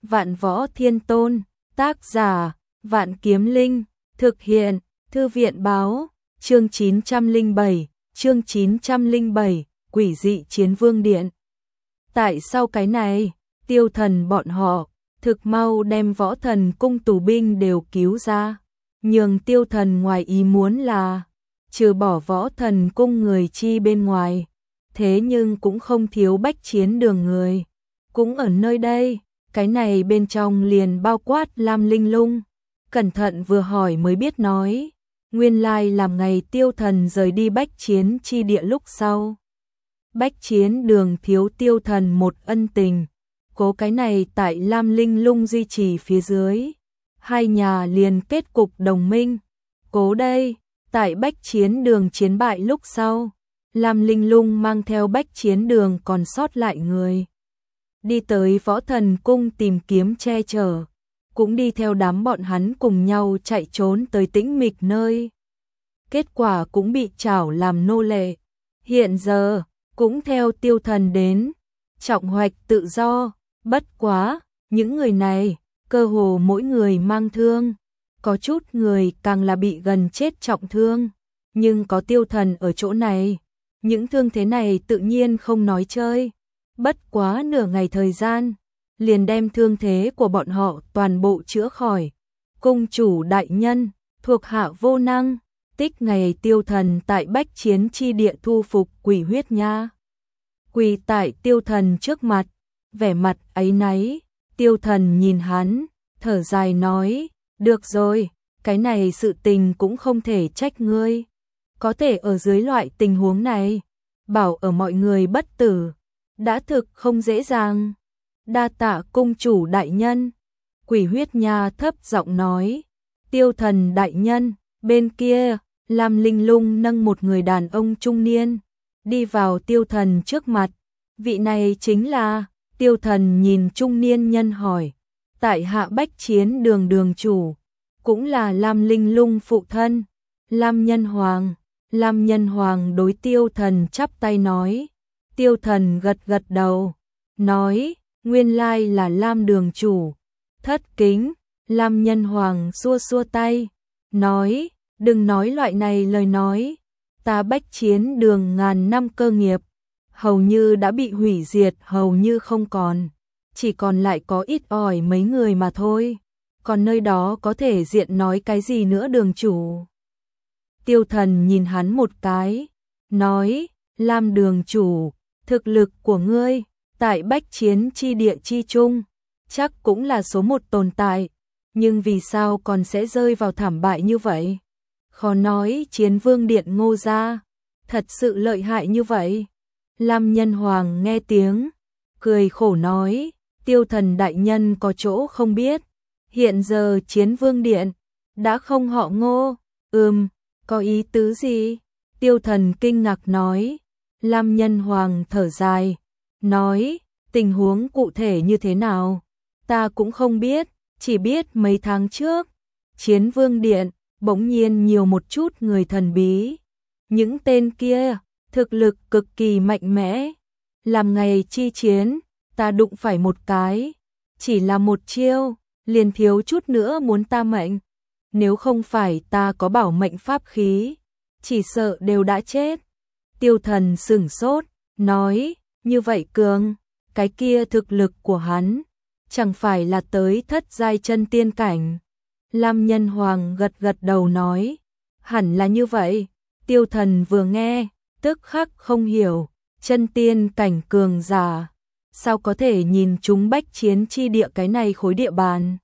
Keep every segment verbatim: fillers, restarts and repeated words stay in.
Vạn Võ Thiên Tôn, tác giả, Vạn Kiếm Linh, thực hiện, Thư viện báo, chương chín trăm lẻ bảy, chương chín trăm lẻ bảy, Quỷ dị Chiến Vương Điện. Tại sao cái này, Tiêu Thần bọn họ, thực mau đem Võ Thần Cung tù binh đều cứu ra, nhường Tiêu Thần ngoài ý muốn là, trừ bỏ Võ Thần Cung người chi bên ngoài, thế nhưng cũng không thiếu Bách Chiến Đường người, cũng ở nơi đây. Cái này bên trong liền bao quát Lam Linh Lung, cẩn thận vừa hỏi mới biết nói, nguyên lai làm ngày Tiêu Thần rời đi Bách Chiến chi địa lúc sau. Bách Chiến Đường thiếu Tiêu Thần một ân tình, cố cái này tại Lam Linh Lung duy trì phía dưới, hai nhà liền kết cục đồng minh, cố đây, tại Bách Chiến Đường chiến bại lúc sau, Lam Linh Lung mang theo Bách Chiến Đường còn sót lại người. Đi tới Võ Thần Cung tìm kiếm che chở, cũng đi theo đám bọn hắn cùng nhau chạy trốn tới tĩnh mịch nơi. Kết quả cũng bị trảo làm nô lệ, hiện giờ cũng theo Tiêu Thần đến, trọng hoạch tự do, bất quá, những người này, cơ hồ mỗi người mang thương, có chút người càng là bị gần chết trọng thương, nhưng có Tiêu Thần ở chỗ này, những thương thế này tự nhiên không nói chơi. Bất quá nửa ngày thời gian, liền đem thương thế của bọn họ toàn bộ chữa khỏi. Cung chủ đại nhân, thuộc hạ vô năng, tích ngày Tiêu Thần tại Bách Chiến chi địa thu phục quỷ huyết nha. Quỳ tại Tiêu Thần trước mặt, vẻ mặt áy náy, Tiêu Thần nhìn hắn, thở dài nói, được rồi, cái này sự tình cũng không thể trách ngươi. Có thể ở dưới loại tình huống này, bảo ở mọi người bất tử. Đã thực không dễ dàng. Đa tạ cung chủ đại nhân. Quỷ huyết nha thấp giọng nói. Tiêu Thần đại nhân, bên kia, Lam Linh Lung nâng một người đàn ông trung niên, đi vào Tiêu Thần trước mặt. Vị này chính là, Tiêu Thần nhìn trung niên nhân hỏi. Tại hạ Bách Chiến Đường đường chủ, cũng là Lam Linh Lung phụ thân, Lam Nhân Hoàng. Lam Nhân Hoàng đối Tiêu Thần chắp tay nói. Tiêu Thần gật gật đầu, nói, nguyên lai là Lam đường chủ, thất kính. Lam Nhân Hoàng xua xua tay, nói, đừng nói loại này lời nói, ta Bách Chiến Đường ngàn năm cơ nghiệp, hầu như đã bị hủy diệt, hầu như không còn, chỉ còn lại có ít ỏi mấy người mà thôi, còn nơi đó có thể diện nói cái gì nữa đường chủ. Tiêu Thần nhìn hắn một cái, nói, Lam đường chủ, thực lực của ngươi, tại Bách Chiến chi địa chi chung, chắc cũng là số một tồn tại, nhưng vì sao còn sẽ rơi vào thảm bại như vậy? Khó nói Chiến Vương Điện Ngô gia, thật sự lợi hại như vậy. Lam Nhân Hoàng nghe tiếng, cười khổ nói, Tiêu Thần đại nhân có chỗ không biết, hiện giờ Chiến Vương Điện, đã không họ Ngô, ừm, có ý tứ gì? Tiêu Thần kinh ngạc nói. Lam Nhân Hoàng thở dài, nói, tình huống cụ thể như thế nào, ta cũng không biết, chỉ biết mấy tháng trước, Chiến Vương Điện, bỗng nhiên nhiều một chút người thần bí. Những tên kia, thực lực cực kỳ mạnh mẽ, làm ngày chi chiến, ta đụng phải một cái, chỉ là một chiêu, liền thiếu chút nữa muốn ta mệnh, nếu không phải ta có bảo mệnh pháp khí, chỉ sợ đều đã chết. Tiêu Thần sửng sốt, nói, như vậy cường, cái kia thực lực của hắn, chẳng phải là tới thất giai chân tiên cảnh. Lam Nhân Hoàng gật gật đầu nói, hẳn là như vậy. Tiêu Thần vừa nghe, tức khắc không hiểu, chân tiên cảnh cường giả, sao có thể nhìn chúng Bách Chiến chi địa cái này khối địa bàn.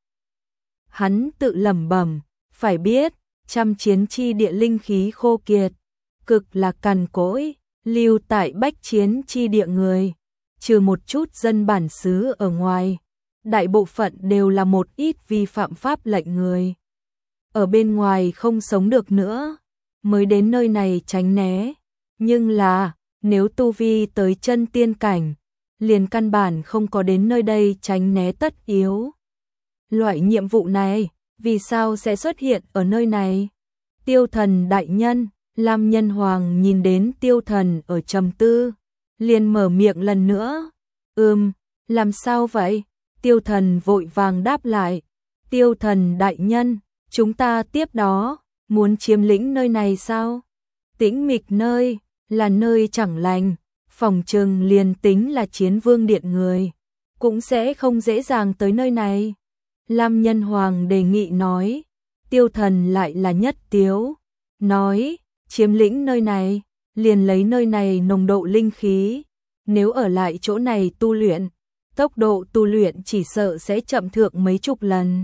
Hắn tự lẩm bẩm, phải biết, trăm chiến chi địa linh khí khô kiệt, cực là cằn cỗi, lưu tại Bách Chiến chi địa người, trừ một chút dân bản xứ ở ngoài, đại bộ phận đều là một ít vi phạm pháp lệnh người. Ở bên ngoài không sống được nữa, mới đến nơi này tránh né, nhưng là, nếu tu vi tới chân tiên cảnh, liền căn bản không có đến nơi đây tránh né tất yếu. Loại nhiệm vụ này, vì sao sẽ xuất hiện ở nơi này? Tiêu Thần đại nhân, Lam Nhân Hoàng nhìn đến Tiêu Thần ở trầm tư, liền mở miệng lần nữa. Ừm, làm sao vậy? Tiêu Thần vội vàng đáp lại, Tiêu Thần đại nhân, chúng ta tiếp đó, muốn chiếm lĩnh nơi này sao? Tĩnh mịch nơi, là nơi chẳng lành, phòng trừng liền tính là Chiến Vương Điện người, cũng sẽ không dễ dàng tới nơi này. Lam Nhân Hoàng đề nghị nói, Tiêu Thần lại là nhất tiếu, nói, chiếm lĩnh nơi này, liền lấy nơi này nồng độ linh khí, nếu ở lại chỗ này tu luyện, tốc độ tu luyện chỉ sợ sẽ chậm thượng mấy chục lần.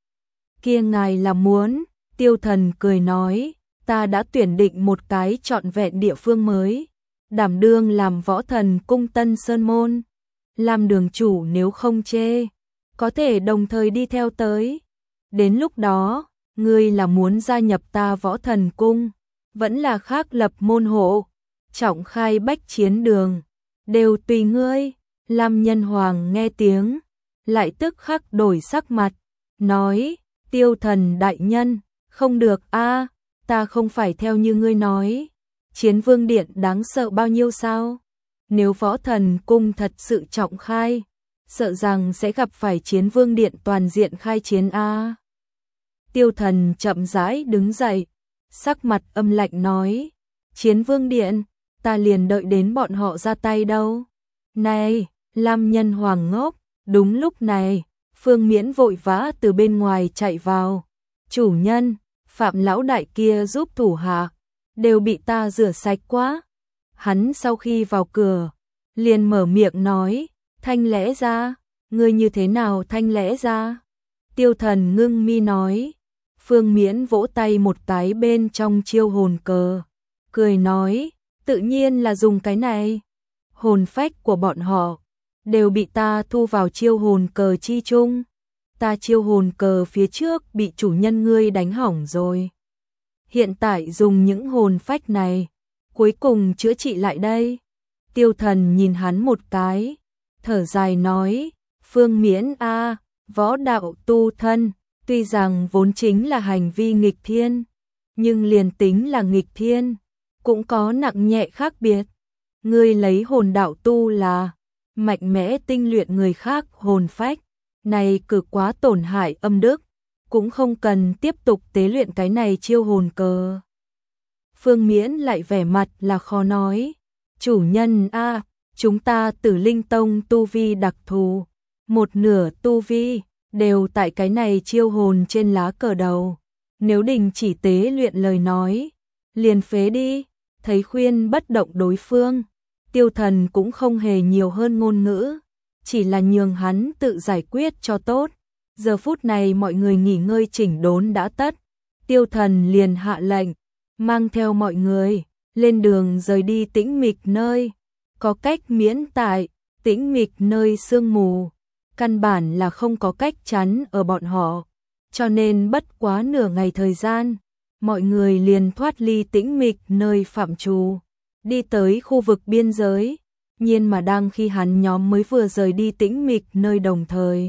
Kia ngài là muốn, Tiêu Thần cười nói, ta đã tuyển định một cái trọn vẹn địa phương mới, đảm đương làm Võ Thần Cung Tân Sơn Môn, làm đường chủ nếu không chê, có thể đồng thời đi theo tới. Đến lúc đó, ngươi là muốn gia nhập ta Võ Thần Cung, vẫn là khác lập môn hộ, trọng khai bách chiến đường, đều tùy ngươi. Lam Nhân Hoàng nghe tiếng, lại tức khắc đổi sắc mặt, nói, Tiêu Thần đại nhân, không được a, ta không phải theo như ngươi nói, Chiến Vương Điện đáng sợ bao nhiêu sao? Nếu Võ Thần Cung thật sự trọng khai, sợ rằng sẽ gặp phải Chiến Vương Điện toàn diện khai chiến a. Tiêu Thần chậm rãi đứng dậy, sắc mặt âm lạnh nói, Chiến Vương Điện, ta liền đợi đến bọn họ ra tay đâu. Này, Lam Nhân Hoàng ngốc, đúng lúc này, Phương Miễn vội vã từ bên ngoài chạy vào. Chủ nhân, Phạm lão đại kia giúp thủ hạ, đều bị ta rửa sạch quá. Hắn sau khi vào cửa, liền mở miệng nói, Thanh lẽ ra, ngươi như thế nào Thanh lẽ ra? Tiêu Thần ngưng mi nói, Phương Miễn vỗ tay một cái bên trong chiêu hồn cờ, cười nói, tự nhiên là dùng cái này. Hồn phách của bọn họ đều bị ta thu vào chiêu hồn cờ chi chung. Ta chiêu hồn cờ phía trước bị chủ nhân ngươi đánh hỏng rồi. Hiện tại dùng những hồn phách này, cuối cùng chữa trị lại đây. Tiêu Thần nhìn hắn một cái, thở dài nói, Phương Miễn a, võ đạo tu thân, tuy rằng vốn chính là hành vi nghịch thiên, nhưng liền tính là nghịch thiên, cũng có nặng nhẹ khác biệt. Ngươi lấy hồn đạo tu là mạnh mẽ tinh luyện người khác hồn phách, này cực quá tổn hại âm đức, cũng không cần tiếp tục tế luyện cái này chiêu hồn cờ. Phương Miễn lại vẻ mặt là khó nói, chủ nhân a, chúng ta Tử Linh Tông tu vi đặc thù, một nửa tu vi đều tại cái này chiêu hồn trên lá cờ đầu, nếu đình chỉ tế luyện lời nói, liền phế đi. Thấy khuyên bất động đối phương, Tiêu Thần cũng không hề nhiều hơn ngôn ngữ, chỉ là nhường hắn tự giải quyết cho tốt. Giờ phút này mọi người nghỉ ngơi chỉnh đốn đã tất, Tiêu Thần liền hạ lệnh, mang theo mọi người, lên đường rời đi tĩnh mịch nơi, có cách miễn tại, tĩnh mịch nơi sương mù, căn bản là không có cách chắn ở bọn họ, cho nên bất quá nửa ngày thời gian, mọi người liền thoát ly tĩnh mịch nơi phạm trù, đi tới khu vực biên giới, nhiên mà đang khi hắn nhóm mới vừa rời đi tĩnh mịch nơi đồng thời.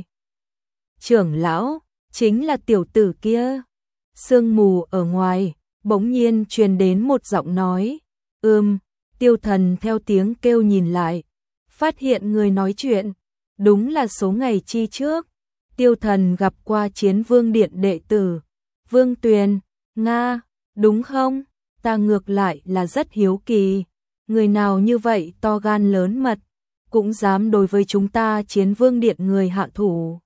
Trưởng lão, chính là tiểu tử kia. Sương mù ở ngoài, bỗng nhiên truyền đến một giọng nói, ưm, Tiêu Thần theo tiếng kêu nhìn lại, phát hiện người nói chuyện, đúng là số ngày chi trước. Tiêu Thần gặp qua Chiến Vương Điện đệ tử, Vương Tuyền, Nga, đúng không? Ta ngược lại là rất hiếu kỳ, người nào như vậy to gan lớn mật, cũng dám đối với chúng ta Chiến Vương Điện người hạ thủ.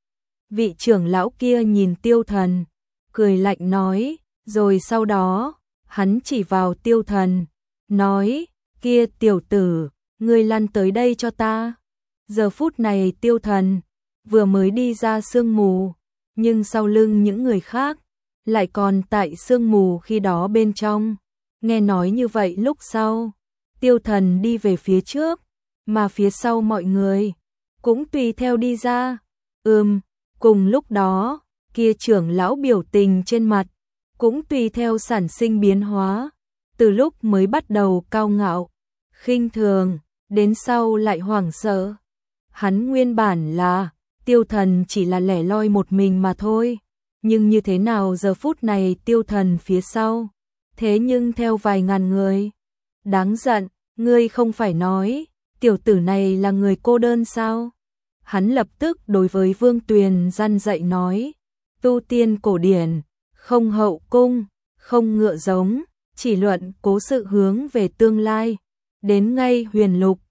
Vị trưởng lão kia nhìn Tiêu Thần, cười lạnh nói, rồi sau đó, hắn chỉ vào Tiêu Thần, nói, kia tiểu tử, ngươi lăn tới đây cho ta. Giờ phút này Tiêu Thần vừa mới đi ra sương mù, nhưng sau lưng những người khác lại còn tại sương mù khi đó bên trong. Nghe nói như vậy lúc sau, Tiêu Thần đi về phía trước, mà phía sau mọi người cũng tùy theo đi ra. Ừm, cùng lúc đó, kia trưởng lão biểu tình trên mặt cũng tùy theo sản sinh biến hóa, từ lúc mới bắt đầu cao ngạo, khinh thường, đến sau lại hoảng sợ. Hắn nguyên bản là Tiêu Thần chỉ là lẻ loi một mình mà thôi, nhưng như thế nào giờ phút này Tiêu Thần phía sau, thế nhưng theo vài ngàn người. Đáng giận, ngươi không phải nói, tiểu tử này là người cô đơn sao? hắn lập tức đối với Vương Tuyền răn dạy nói, tu tiên cổ điển, không hậu cung, không ngựa giống, chỉ luận cố sự hướng về tương lai, đến ngay huyền lục,